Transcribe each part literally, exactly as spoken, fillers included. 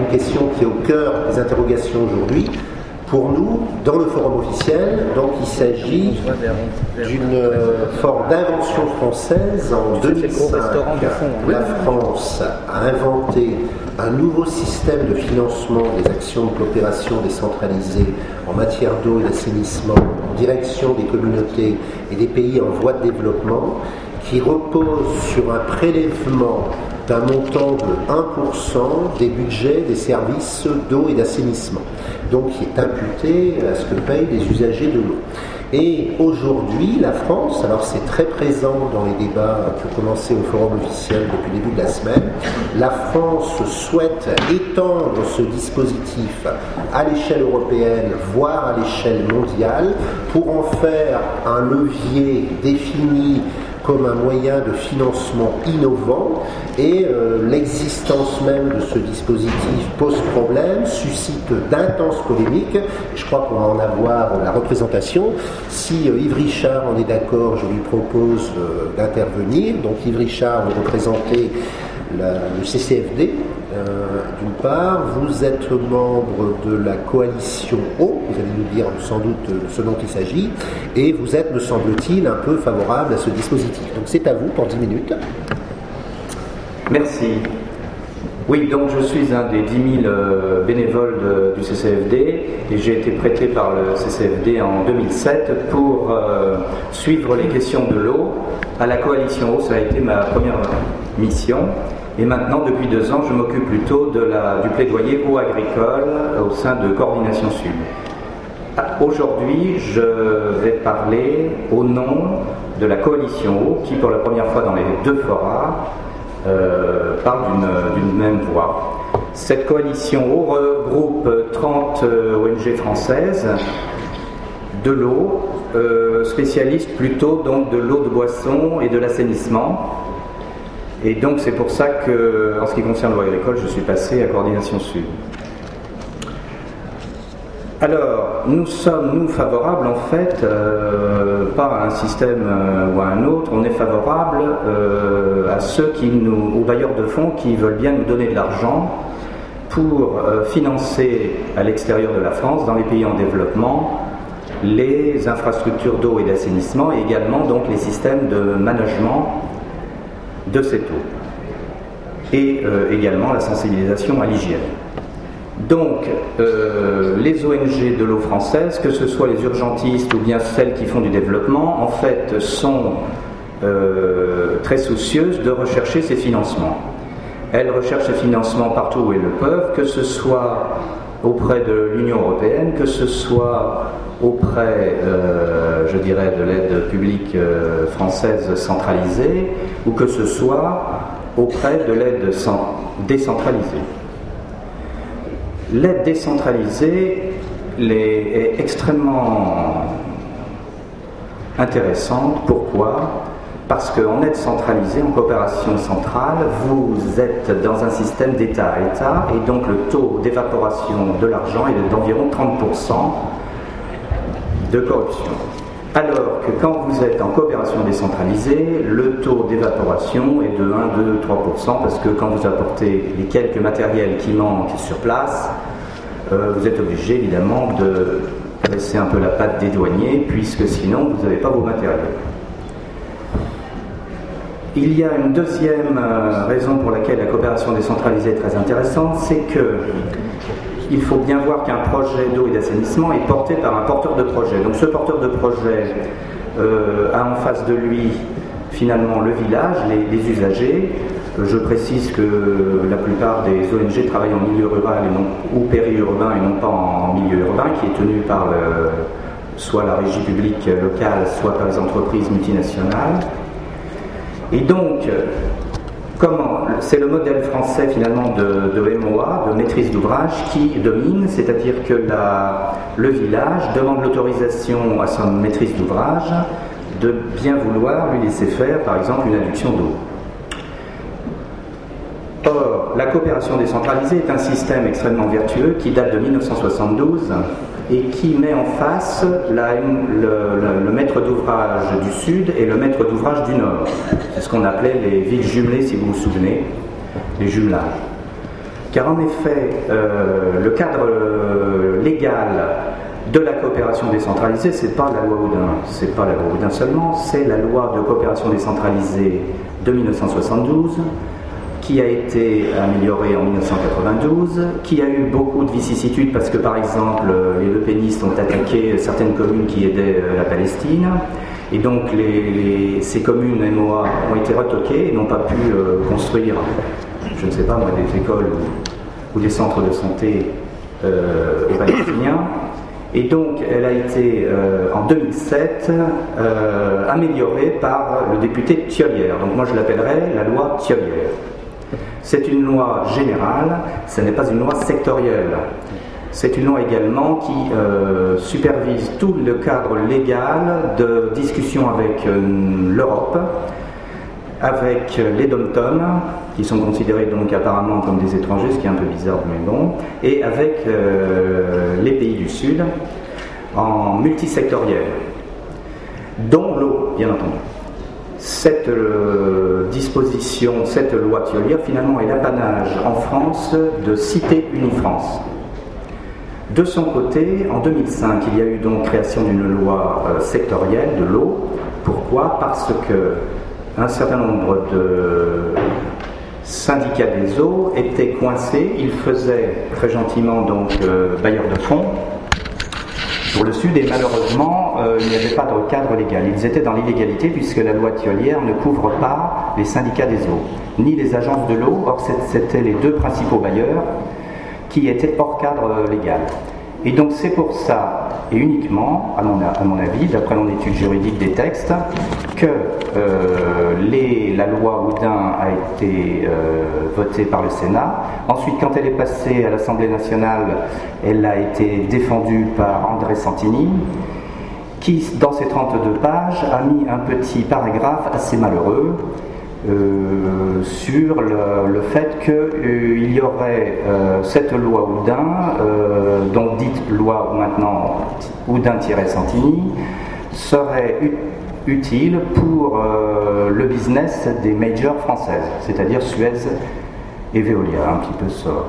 question qui est au cœur des interrogations aujourd'hui. Pour nous, dans le forum officiel, donc il s'agit d'une forme d'invention française. En deux mille cinq, la France a inventé un nouveau système de financement des actions de coopération décentralisée en matière d'eau et d'assainissement en direction des communautés et des pays en voie de développement, qui repose sur un prélèvement d'un montant de un pour cent des budgets des services d'eau et d'assainissement, donc qui est imputé à ce que payent les usagers de l'eau. Et aujourd'hui, la France, alors c'est très présent dans les débats qui ont commencé au forum officiel depuis le début de la semaine, la France souhaite étendre ce dispositif à l'échelle européenne, voire à l'échelle mondiale, pour en faire un levier défini comme un moyen de financement innovant, et euh, l'existence même de ce dispositif pose problème, suscite d'intenses polémiques. Je crois qu'on va en avoir la représentation. Si euh, Yves Richard en est d'accord, je lui propose euh, d'intervenir. Donc Yves Richard, vous représentez la, le C C F D, euh, d'une part, vous êtes membre de la coalition Eau, vous allez nous dire sans doute de ce dont il s'agit, et vous êtes, me semble-t-il, un peu favorable à ce dispositif. Donc c'est à vous pour dix minutes. Merci. Oui, donc je suis un des dix mille bénévoles de, du C C F D, et j'ai été prêté par le C C F D en deux mille sept pour euh, suivre les questions de l'eau à la coalition Eau. Ça a été ma première mission. Et maintenant, depuis deux ans, je m'occupe plutôt de la, du plaidoyer eau agricole au sein de Coordination Sud. Aujourd'hui, je vais parler au nom de la coalition eau qui, pour la première fois dans les deux forats, euh, parle d'une, d'une même voix. Cette coalition eau regroupe trente O N G françaises de l'eau, euh, spécialistes plutôt donc de l'eau de boisson et de l'assainissement. Et donc c'est pour ça que, en ce qui concerne l'eau agricole, je suis passé à Coordination Sud. Alors, nous sommes, nous, favorables, en fait, euh, pas à un système euh, ou à un autre, on est favorable euh, à ceux qui nous, aux bailleurs de fonds qui veulent bien nous donner de l'argent pour euh, financer à l'extérieur de la France, dans les pays en développement, les infrastructures d'eau et d'assainissement, et également donc les systèmes de management de cette eau, et euh, également la sensibilisation à l'hygiène. Donc, euh, les O N G de l'eau française, que ce soit les urgentistes ou bien celles qui font du développement, en fait, sont euh, très soucieuses de rechercher ces financements. Elles recherchent ces financements partout où elles le peuvent, que ce soit auprès de l'Union européenne, que ce soit auprès, euh, je dirais, de l'aide publique euh, française centralisée, ou que ce soit auprès de l'aide décentralisée. L'aide décentralisée est extrêmement intéressante. Pourquoi ? Parce qu'en aide centralisée, en coopération centrale, vous êtes dans un système d'État à État, et donc le taux d'évaporation de l'argent est d'environ trente pour cent de corruption. Alors que quand vous êtes en coopération décentralisée, le taux d'évaporation est de un, deux, trois pour cent, parce que quand vous apportez les quelques matériels qui manquent sur place, euh, vous êtes obligé évidemment de laisser un peu la patte des douaniers, puisque sinon vous n'avez pas vos matériels. Il y a une deuxième euh, raison pour laquelle la coopération décentralisée est très intéressante, c'est que il faut bien voir qu'un projet d'eau et d'assainissement est porté par un porteur de projet. Donc ce porteur de projet euh, a en face de lui finalement le village, les, les usagers. Je précise que la plupart des O N G travaillent en milieu rural et non, ou périurbain et non pas en milieu urbain, qui est tenu par le, soit la régie publique locale, soit par les entreprises multinationales. Et donc, comment c'est le modèle français finalement de, de M O A, de maîtrise d'ouvrage, qui domine, c'est-à-dire que la, le village demande l'autorisation à son maîtrise d'ouvrage de bien vouloir lui laisser faire, par exemple, une adduction d'eau. Or, la coopération décentralisée est un système extrêmement vertueux qui date de mille neuf cent soixante-douze et qui met en face la, le, le, le maître d'ouvrage du Sud et le maître d'ouvrage du Nord. C'est ce qu'on appelait les villes jumelées, si vous vous souvenez, les jumelages. car en effet, euh, le cadre euh, légal de la coopération décentralisée, c'est pas la loi Oudin, c'est pas la loi Oudin seulement, c'est la loi de coopération décentralisée de mille neuf cent soixante-douze, qui a été améliorée en mille neuf cent quatre-vingt-douze, qui a eu beaucoup de vicissitudes parce que par exemple les Le Penistes ont attaqué certaines communes qui aidaient la Palestine, et donc les, les, ces communes M O A ont été retoquées et n'ont pas pu euh, construire, je ne sais pas moi, des écoles ou, ou des centres de santé euh, aux Palestiniens. Et donc elle a été euh, en deux mille sept euh, améliorée par le député Thiollière. Donc moi je l'appellerais la loi Thiollière. C'est une loi générale, ce n'est pas une loi sectorielle. C'est une loi également qui euh, supervise tout le cadre légal de discussion avec euh, l'Europe, avec les dom-toms, qui sont considérés donc apparemment comme des étrangers, ce qui est un peu bizarre, mais bon, et avec euh, les pays du Sud, en multisectoriel, dont l'eau, bien entendu. Cette euh, disposition, cette loi Thiollière, finalement, est l'apanage en France de Cité Unifrance. De son côté, en deux mille cinq, il y a eu donc création d'une loi euh, sectorielle de l'eau. Pourquoi ? Parce que un certain nombre de syndicats des eaux étaient coincés. Ils faisaient très gentiment donc euh, bailleurs de fonds pour le Sud, et malheureusement euh, il n'y avait pas de cadre légal. Ils étaient dans l'illégalité puisque la loi Thiollière ne couvre pas les syndicats des eaux ni les agences de l'eau. Or c'était les deux principaux bailleurs qui étaient hors cadre légal. Et donc c'est pour ça, et uniquement, à mon, à mon avis, d'après mon étude juridique des textes, que euh, les, la loi Oudin a été euh, votée par le Sénat. Ensuite, quand elle est passée à l'Assemblée nationale, elle a été défendue par André Santini, qui, dans ses trente-deux pages, a mis un petit paragraphe assez malheureux Euh, sur le, le fait qu'il euh, y aurait euh, cette loi Oudin, euh, donc dite loi maintenant Oudin-Santini, serait ut- utile pour euh, le business des majors françaises, c'est-à-dire Suez et Veolia, un petit peu ça.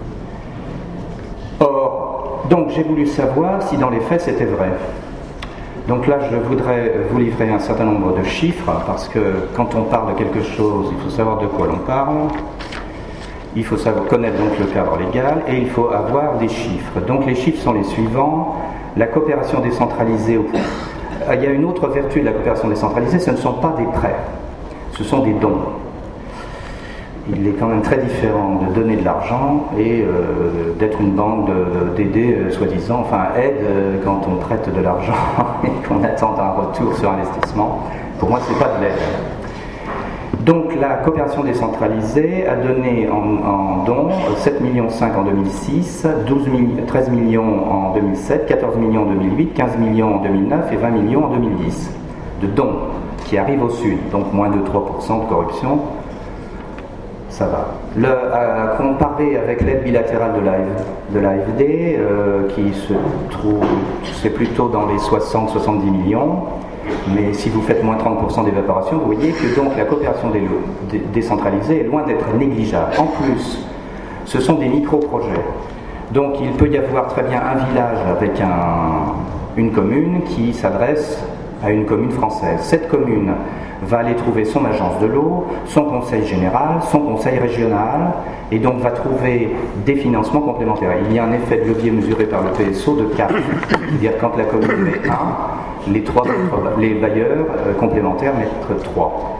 Or, donc j'ai voulu savoir si dans les faits c'était vrai. Donc là, je voudrais vous livrer un certain nombre de chiffres, parce que quand on parle de quelque chose, il faut savoir de quoi l'on parle, il faut savoir connaître donc le cadre légal, et il faut avoir des chiffres. Donc les chiffres sont les suivants. La coopération décentralisée, il y a une autre vertu de la coopération décentralisée, ce ne sont pas des prêts, ce sont des dons. Il est quand même très différent de donner de l'argent et euh, d'être une banque d'aider, euh, soi-disant, enfin aide euh, quand on prête de l'argent et qu'on attend un retour sur investissement. Pour moi, c'est pas de l'aide. Donc la coopération décentralisée a donné en, en dons sept virgule cinq millions en deux mille six, douze, treize millions en deux mille sept, quatorze millions en deux mille huit, quinze millions en deux mille neuf et vingt millions en deux mille dix de dons qui arrivent au Sud, donc moins de trois pour cent de corruption. Ça va. Le, euh, comparé avec l'aide bilatérale de l'A F D, euh, qui se trouve, c'est plutôt dans les soixante à soixante-dix millions, mais si vous faites moins trente pour cent d'évaporation, vous voyez que donc la coopération dé, dé, décentralisée est loin d'être négligeable. En plus, ce sont des micro-projets. Donc il peut y avoir très bien un village avec un, une commune qui s'adresse à une commune française. Cette commune va aller trouver son agence de l'eau, son conseil général, son conseil régional, et donc va trouver des financements complémentaires. Il y a un effet de levier mesuré par le P S O de quatre, c'est-à-dire quand la commune met un, les, trois autres, les bailleurs euh, complémentaires mettent trois.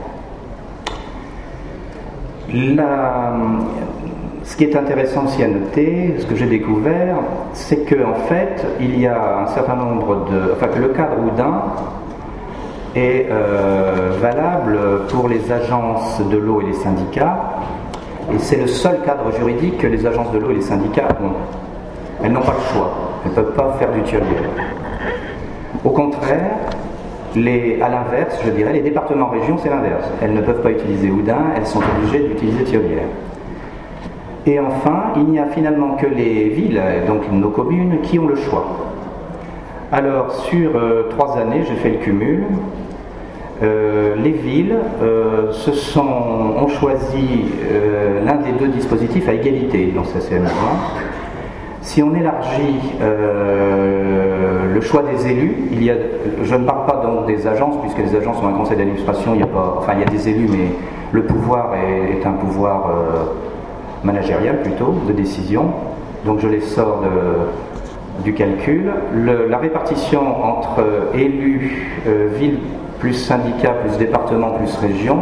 La, ce qui est intéressant aussi à noter, ce que j'ai découvert, c'est qu'en fait, il y a un certain nombre de... Enfin, que le cadre Oudin est euh, valable pour les agences de l'eau et les syndicats, et c'est le seul cadre juridique que les agences de l'eau et les syndicats ont. Elles n'ont pas le choix, elles ne peuvent pas faire du Thiollière. Au contraire, les, à l'inverse, je dirais, les départements-régions, c'est l'inverse. Elles ne peuvent pas utiliser Oudin, elles sont obligées d'utiliser Thiollière. Et enfin, il n'y a finalement que les villes, donc nos communes, qui ont le choix. Alors, sur euh, trois années, j'ai fait le cumul. euh, les villes euh, se sont, ont choisi euh, l'un des deux dispositifs à égalité, donc ça c'est amusant. Si on élargit euh, le choix des élus, il y a, je ne parle pas donc des agences, puisque les agences ont un conseil d'administration, il y a pas, enfin il y a des élus, mais le pouvoir est, est un pouvoir euh, managérial plutôt, de décision, donc je les sors de, du calcul. Le, la répartition entre élus, euh, villes plus syndicats, plus départements, plus région,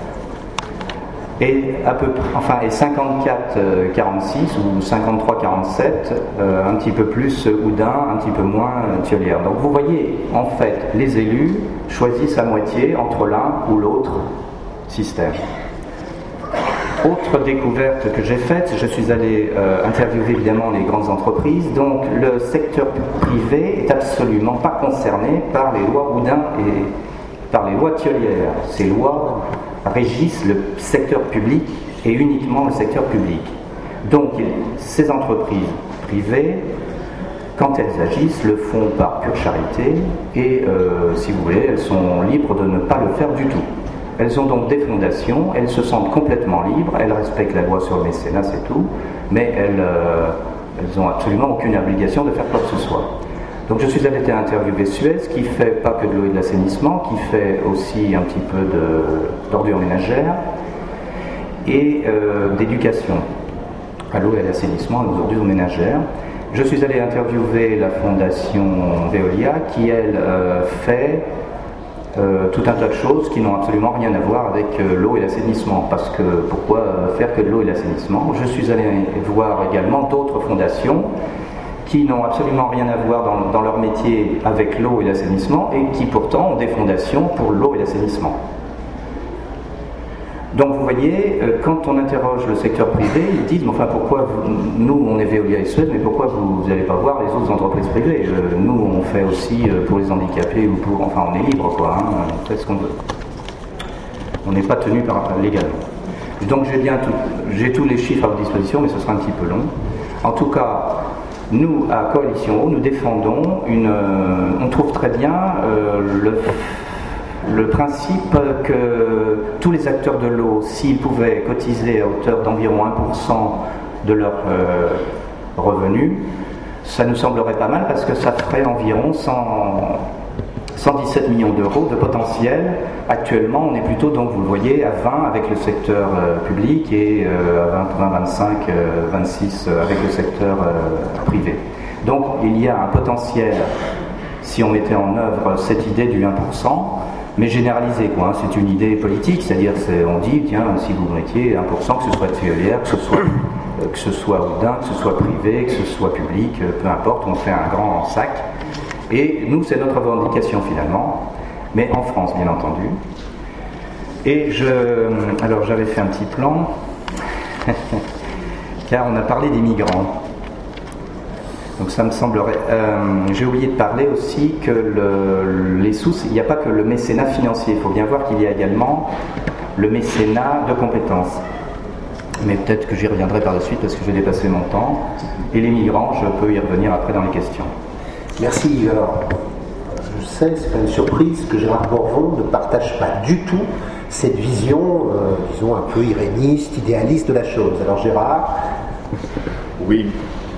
et à peu près, enfin, et cinquante-quatre quarante-six ou cinquante-trois quarante-sept, euh, un petit peu plus Oudin, un petit peu moins Thiollière. Donc vous voyez, en fait, les élus choisissent à moitié entre l'un ou l'autre système. Autre découverte que j'ai faite, je suis allé euh, interviewer évidemment les grandes entreprises, donc le secteur privé est absolument pas concerné par les lois Oudin et par les lois Thiollière. Ces lois régissent le secteur public et uniquement le secteur public. Donc ces entreprises privées, quand elles agissent, le font par pure charité et euh, si vous voulez, elles sont libres de ne pas le faire du tout. Elles ont donc des fondations, elles se sentent complètement libres, elles respectent la loi sur le mécénat, c'est tout, mais elles euh, elles n'ont absolument aucune obligation de faire quoi que ce soit. Donc je suis allé interviewer Suez, qui fait pas que de l'eau et de l'assainissement, qui fait aussi un petit peu de, d'ordures ménagères et euh, d'éducation à l'eau et à l'assainissement, aux ordures ménagères. Je suis allé interviewer la fondation Veolia, qui elle euh, fait euh, tout un tas de choses qui n'ont absolument rien à voir avec euh, l'eau et l'assainissement. Parce que pourquoi faire que de l'eau et l'assainissement? Je suis allé voir également d'autres fondations qui n'ont absolument rien à voir dans, dans leur métier avec l'eau et l'assainissement et qui pourtant ont des fondations pour l'eau et l'assainissement. Donc vous voyez, quand on interroge le secteur privé, ils disent, mais enfin pourquoi vous, nous on est Veolia et Suez, mais pourquoi vous n'allez pas voir les autres entreprises privées? euh, Nous on fait aussi pour les handicapés ou pour, enfin on est libre quoi, hein, on fait ce qu'on veut. On n'est pas tenu par légalement. Donc j'ai bien tout, j'ai tous les chiffres à votre disposition, mais ce sera un petit peu long. En tout cas, nous, à Coalition Eau, nous défendons une... Euh, on trouve très bien euh, le, le principe que tous les acteurs de l'eau, s'ils pouvaient cotiser à hauteur d'environ un pour cent de leurs euh, revenus, ça nous semblerait pas mal parce que ça ferait environ cent, cent dix-sept millions d'euros de potentiel. Actuellement, on est plutôt, donc vous le voyez, à vingt avec le secteur euh, public et euh, à vingt, vingt, vingt-cinq, euh, vingt-six euh, avec le secteur euh, privé. Donc il y a un potentiel, si on mettait en œuvre cette idée du un pour cent, mais généralisée, quoi. Hein, c'est une idée politique, c'est-à-dire c'est, on dit, tiens, si vous mettiez un pour cent, que ce soit Thiollière, que ce soit, euh, que ce soit Oudin, que ce soit privé, que ce soit public, euh, peu importe, on fait un grand sac. Et nous, c'est notre revendication finalement, mais en France, bien entendu. Et je... Alors, j'avais fait un petit plan, car on a parlé des migrants. Donc ça me semblerait... Euh, j'ai oublié de parler aussi que le, les sous... Il n'y a pas que le mécénat financier, il faut bien voir qu'il y a également le mécénat de compétences. Mais peut-être que j'y reviendrai par la suite parce que j'ai dépassé mon temps. Et les migrants, je peux y revenir après dans les questions. Merci. Alors, je sais, c'est pas une surprise que Gérard Borvon ne partage pas du tout cette vision, euh, disons, un peu iréniste, idéaliste de la chose. Alors, Gérard? Oui.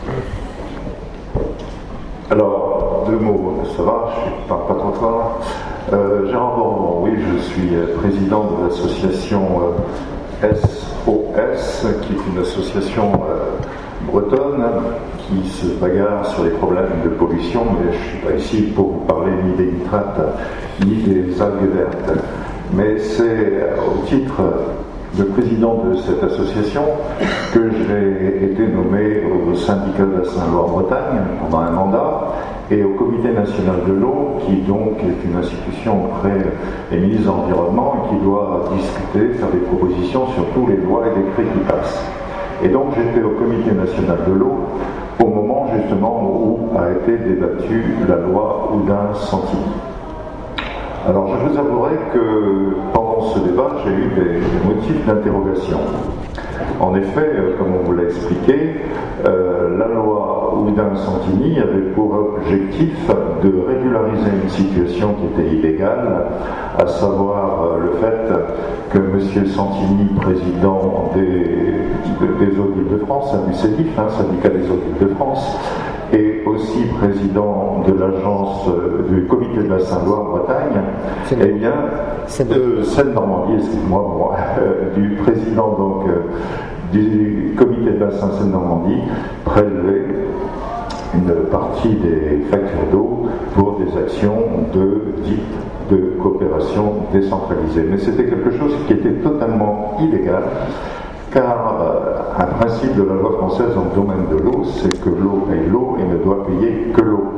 Alors, deux mots, ça va, je ne parle pas trop fort. Euh, Gérard Borvon, oui, je suis président de l'association euh, S O S, qui est une association euh, bretonne, qui se bagarre sur les problèmes de pollution, mais je ne suis pas ici pour vous parler ni des nitrates, ni des algues vertes. Mais c'est au titre de président de cette association que j'ai été nommé au syndicat de la Saint-Loire-Bretagne pendant un mandat et au Comité national de l'eau, qui donc est une institution auprès des ministres de l'Environnement et qui doit discuter, faire des propositions sur tous les lois et décrets qui passent. Et donc j'étais au Comité national de l'eau au moment justement où a été débattue la loi Oudin-Santilly. Alors je vous avouerai que pendant ce débat, j'ai eu des, des motifs d'interrogation. En effet, euh, comme on vous l'a expliqué, euh, la loi Oudin-Santini avait pour objectif de régulariser une situation qui était illégale, à savoir le fait que M. Santini, président des, des Eaux d'Île-de-France, du C E D I F, hein, syndicat des Eaux d'Île-de-France, et aussi président de l'agence euh, du comité de la Saint-Loire-Bretagne, eh bien, de Seine-Normandie, excuse-moi, moi, euh, du président donc euh, du comité de la Seine-Normandie, prélevé une partie des factures d'eau pour des actions de dites de coopération décentralisée. Mais c'était quelque chose qui était totalement illégal, car euh, un principe de la loi française dans le domaine de l'eau, c'est que l'eau paye l'eau et ne doit payer que l'eau.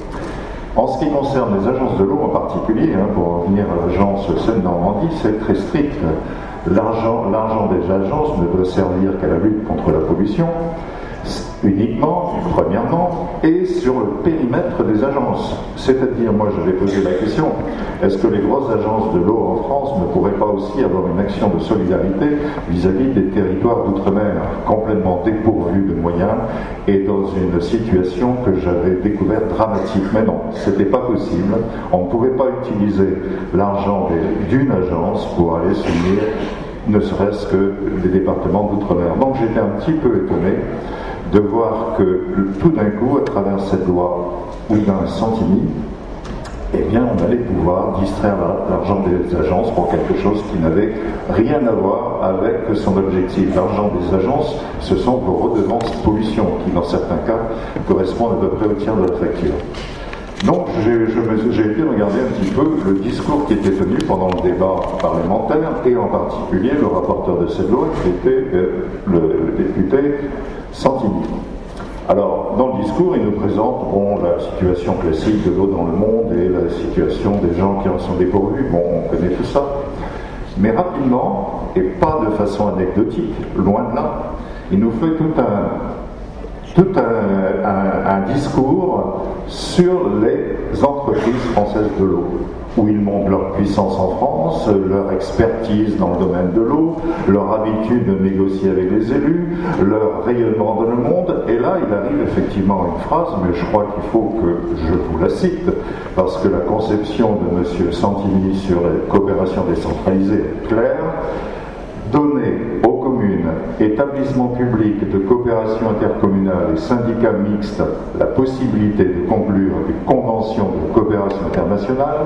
En ce qui concerne les agences de l'eau en particulier, hein, pour en venir à l'agence Seine-Normandie, c'est très strict. L'argent, l'argent des agences ne doit servir qu'à la lutte contre la pollution, uniquement, premièrement, et sur le périmètre des agences. C'est-à-dire, moi j'avais posé la question, est-ce que les grosses agences de l'eau en France ne pourraient pas aussi avoir une action de solidarité vis-à-vis des territoires d'outre-mer complètement dépourvus de moyens et dans une situation que j'avais découverte dramatique? Mais non, c'était pas possible. On ne pouvait pas utiliser l'argent d'une agence pour aller soutenir ne serait-ce que les départements d'outre-mer. Donc j'étais un petit peu étonné de voir que tout d'un coup, à travers cette loi Oudin-Santini, eh bien, on allait pouvoir distraire l'argent des agences pour quelque chose qui n'avait rien à voir avec son objectif. L'argent des agences, ce sont vos redevances pollution, qui dans certains cas correspondent à peu près au tiers de la facture. Donc j'ai, je, j'ai été regarder un petit peu le discours qui était tenu pendant le débat parlementaire, et en particulier le rapporteur de cette loi qui était euh, le, le député Santini. Alors, dans le discours, il nous présente bon, la situation classique de l'eau dans le monde et la situation des gens qui en sont dépourvus. Bon, on connaît tout ça. Mais rapidement, et pas de façon anecdotique, loin de là, il nous fait tout un, tout un, un, un discours sur les entreprises françaises de l'eau, où ils montrent leur puissance en France, leur expertise dans le domaine de l'eau, leur habitude de négocier avec les élus, leur rayonnement dans le monde. Et là, il arrive effectivement à une phrase, mais je crois qu'il faut que je vous la cite, parce que la conception de M. Santini sur la coopération décentralisée est claire. Donner aux communes, établissements publics de coopération intercommunale et syndicats mixtes la possibilité de conclure des conventions de coopération internationale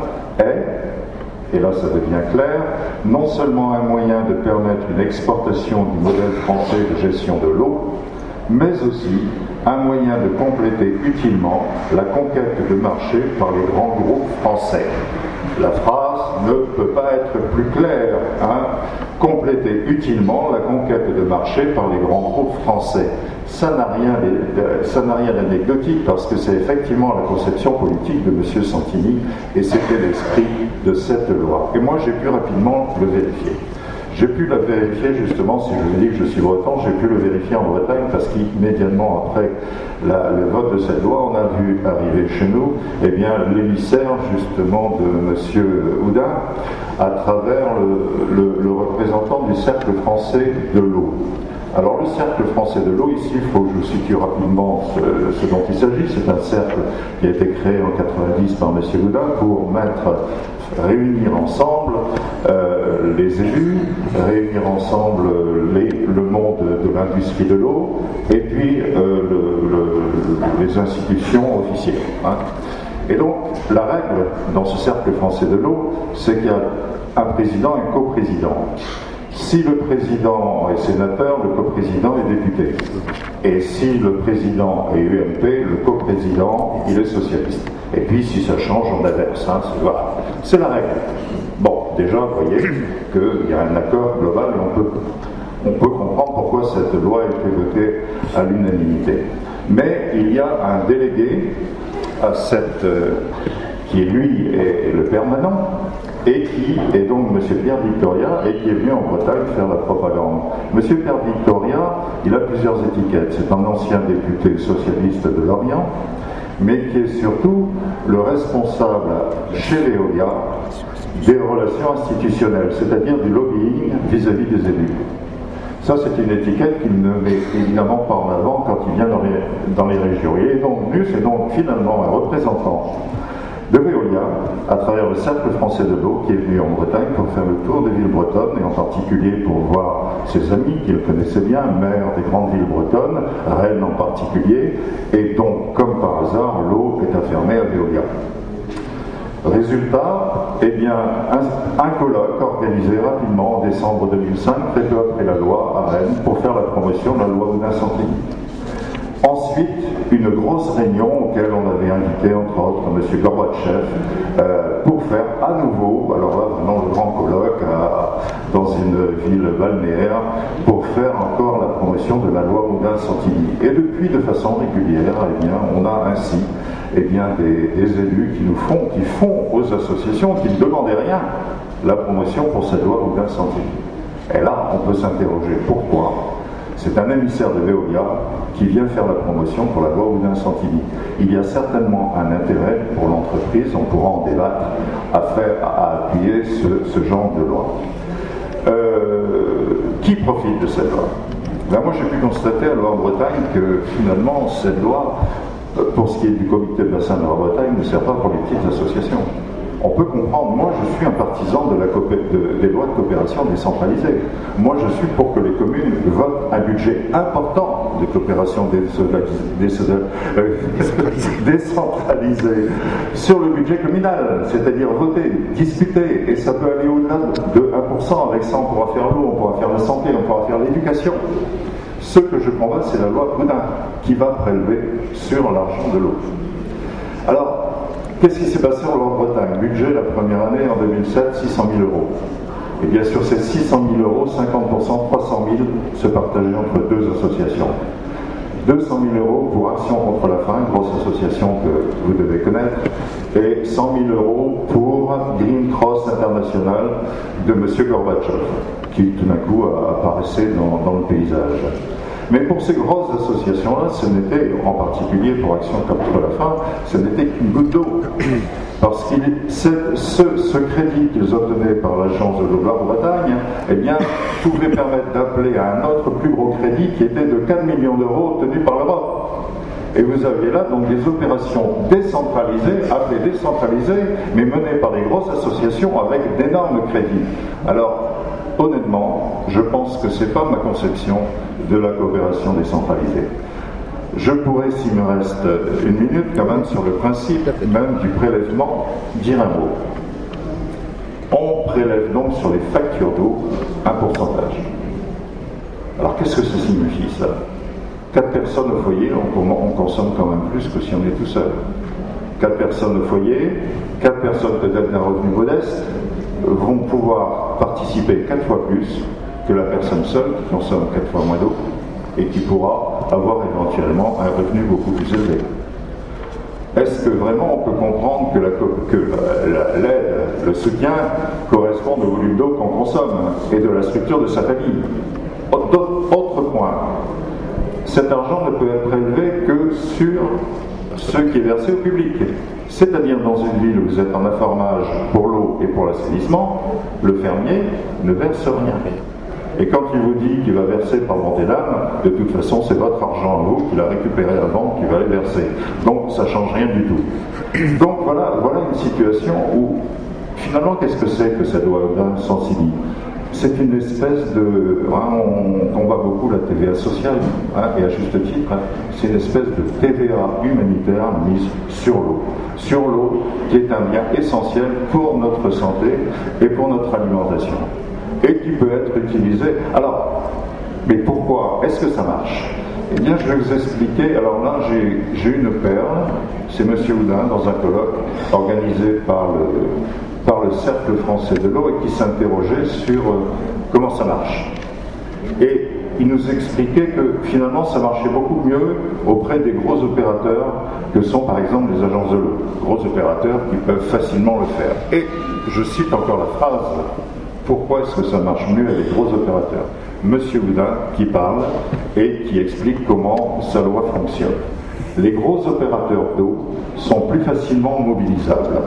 est, et là ça devient clair, non seulement un moyen de permettre une exportation du modèle français de gestion de l'eau, mais aussi un moyen de compléter utilement la conquête de marché par les grands groupes français. La phrase ne peut pas être plus claire, hein. Compléter utilement la conquête de marché par les grands groupes français. Ça n'a rien, ça n'a rien d'anecdotique, parce que c'est effectivement la conception politique de M. Santini, et c'était l'esprit de cette loi. Et moi j'ai pu rapidement le vérifier. J'ai pu la vérifier justement, si je vous dis que je suis breton, j'ai pu le vérifier en Bretagne, parce qu'immédiatement après la, le vote de cette loi, on a vu arriver chez nous eh bien, l'émissaire justement de M. Oudin, à travers le, le, le représentant du Cercle français de l'eau. Alors le Cercle français de l'eau, ici, il faut que je vous situe rapidement ce, ce dont il s'agit. C'est un cercle qui a été créé en quatre-vingt-dix par M. Oudin pour mettre, réunir ensemble euh, les élus, réunir ensemble les, le monde de l'industrie de l'eau et puis euh, le, le, les institutions officielles. Hein. Et donc, la règle dans ce Cercle français de l'eau, c'est qu'il y a un président et un coprésident. Si le président est sénateur, le coprésident est député. Et si le président est U M P, le coprésident, il est socialiste. Et puis, si ça change, on inverse. Hein, c'est, voilà. C'est la règle. Bon, déjà, vous voyez qu'il y a un accord global et on peut, on peut comprendre pourquoi cette loi a été votée à l'unanimité. Mais il y a un délégué à cette, euh, qui lui est le permanent, et qui est donc M. Pierre Victoria, et qui est venu en Bretagne faire la propagande. M. Pierre Victoria, il a plusieurs étiquettes. C'est un ancien député socialiste de Lorient, mais qui est surtout le responsable chez Veolia des relations institutionnelles, c'est-à-dire du lobbying vis-à-vis des élus. Ça, c'est une étiquette qu'il ne met évidemment pas en avant quand il vient dans les, dans les régions. Il est donc venu, c'est donc finalement un représentant de Veolia, à travers le Cercle français de l'eau, qui est venu en Bretagne pour faire le tour des villes bretonnes, et en particulier pour voir ses amis qu'il connaissait bien, maires des grandes villes bretonnes, Rennes en particulier, et donc, comme par hasard, l'eau est affermée à Veolia. Résultat, eh bien, un, un colloque organisé rapidement en décembre deux mille cinq, très peu après la loi à Rennes, pour faire la promotion de la loi Oudin-Santini. Ensuite, une grosse réunion auquel on avait invité, entre autres, M. Gorbatchev, euh, pour faire à nouveau, alors là, vraiment le grand colloque à, dans une ville balnéaire, pour faire encore la promotion de la loi Oudin-Santini. Et depuis, de façon régulière, eh bien, on a ainsi eh bien, des, des élus qui nous font, qui font aux associations, qui ne demandaient rien, la promotion pour cette loi Oudin-Santini. Et là, on peut s'interroger pourquoi. C'est un émissaire de Veolia qui vient faire la promotion pour la loi Oudin-Santini. Il y a certainement un intérêt pour l'entreprise, on pourra en débattre, à, faire, à appuyer ce, ce genre de loi. Euh, qui profite de cette loi? Ben moi, j'ai pu constater à Loire-Bretagne que finalement, cette loi, pour ce qui est du comité de bassin de Loire-Bretagne, ne sert pas pour les petites associations. On peut comprendre, moi je suis un partisan de la de, des lois de coopération décentralisée. Moi je suis pour que les communes votent un budget important de coopération décentralisée sur le budget communal, c'est-à-dire voter, discuter, et ça peut aller au-delà de un pour cent. Avec ça on pourra faire l'eau, on pourra faire la santé, on pourra faire l'éducation. Ce que je combats, c'est la loi Oudin qui va prélever sur l'argent de l'eau. Alors, qu'est-ce qui s'est passé en Loire-Bretagne? Budget la première année en deux mille sept, six cent mille euros. Et bien sur ces six cent mille euros, cinquante pour cent, trois cent mille se partageaient entre deux associations. deux cent mille euros pour Action contre la faim, grosse association que vous devez connaître, et cent mille euros pour Green Cross International de M. Gorbatchev, qui tout d'un coup apparaissait dans, dans le paysage. Mais pour ces grosses associations-là, ce n'était, en particulier pour Action contre la faim, ce n'était qu'une goutte d'eau. Parce que ce, ce crédit qu'ils obtenaient par l'agence de l'eau de Loire-Bretagne, eh bien, pouvait permettre d'appeler à un autre plus gros crédit qui était de quatre millions d'euros obtenus par l'Europe. Et vous aviez là donc des opérations décentralisées, appelées décentralisées, mais menées par des grosses associations avec d'énormes crédits. Alors, honnêtement, je pense que ce n'est pas ma conception de la coopération décentralisée. Je pourrais, s'il me reste une minute, quand même, sur le principe même du prélèvement, dire un mot. On prélève donc sur les factures d'eau un pourcentage. Alors, qu'est-ce que ça signifie, ça? Quatre personnes au foyer, on, on consomme quand même plus que si on est tout seul. Quatre personnes au foyer, quatre personnes peut-être d'un revenu modeste, vont pouvoir participer quatre fois plus que la personne seule qui consomme quatre fois moins d'eau et qui pourra avoir éventuellement un revenu beaucoup plus élevé. Est-ce que vraiment on peut comprendre que, la, que l'aide, le soutien correspond au volume d'eau qu'on consomme et de la structure de sa famille? Autre point, cet argent ne peut être prélevé que sur ce qui est versé au public. C'est-à-dire dans une ville où vous êtes en affarmage pour l'eau et pour l'assainissement, le fermier ne verse rien. Et quand il vous dit qu'il va verser par montée d'âme, de toute façon c'est votre argent à vous qu'il a récupéré avant qu'il va les verser. Donc ça ne change rien du tout. Donc voilà, voilà une situation où finalement qu'est-ce que c'est que cette loi Oudin-Santini? C'est une espèce de... Hein, on combat beaucoup la T V A sociale, hein, et à juste titre, hein, c'est une espèce de T V A humanitaire mise sur l'eau. Sur l'eau, qui est un bien essentiel pour notre santé et pour notre alimentation. Et qui peut être utilisé... Alors, mais pourquoi? Est-ce que ça marche? Eh bien, je vais vous expliquer. Alors là, j'ai, j'ai une perle. C'est M. Oudin, dans un colloque organisé par le... par le Cercle français de l'eau et qui s'interrogeait sur euh, comment ça marche. Et il nous expliquait que finalement ça marchait beaucoup mieux auprès des gros opérateurs que sont par exemple les agences de l'eau. Gros opérateurs qui peuvent facilement le faire. Et je cite encore la phrase, pourquoi est-ce que ça marche mieux avec les gros opérateurs? Monsieur Oudin qui parle et qui explique comment sa loi fonctionne. Les gros opérateurs d'eau sont plus facilement mobilisables.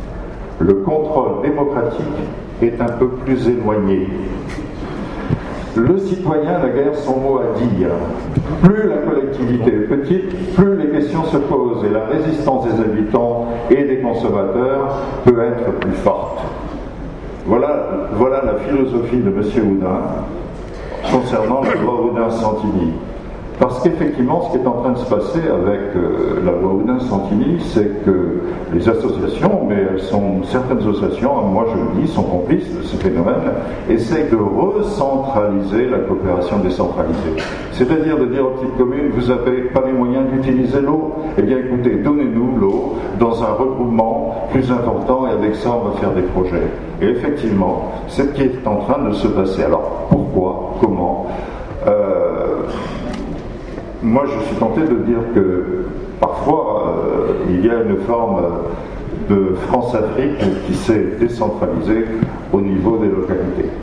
Le contrôle démocratique est un peu plus éloigné. le citoyen n'a guère son mot à dire. Plus la collectivité est petite, plus les questions se posent et la résistance des habitants et des consommateurs peut être plus forte. Voilà, voilà la philosophie de M. Oudin concernant la loi Oudin-Santini. Parce qu'effectivement, ce qui est en train de se passer avec euh, la loi Oudin-Santini, c'est que les associations, mais elles sont, certaines associations, moi je le dis, sont complices de ce phénomène, essayent de recentraliser la coopération décentralisée. C'est-à-dire de dire aux petites communes, vous n'avez pas les moyens d'utiliser l'eau, eh bien écoutez, donnez-nous l'eau dans un regroupement plus important et avec ça on va faire des projets. Et effectivement, c'est ce qui est en train de se passer. Alors pourquoi, comment euh, Moi, je suis tenté de dire que parfois, euh, il y a une forme de France-Afrique qui s'est décentralisée au niveau des localités.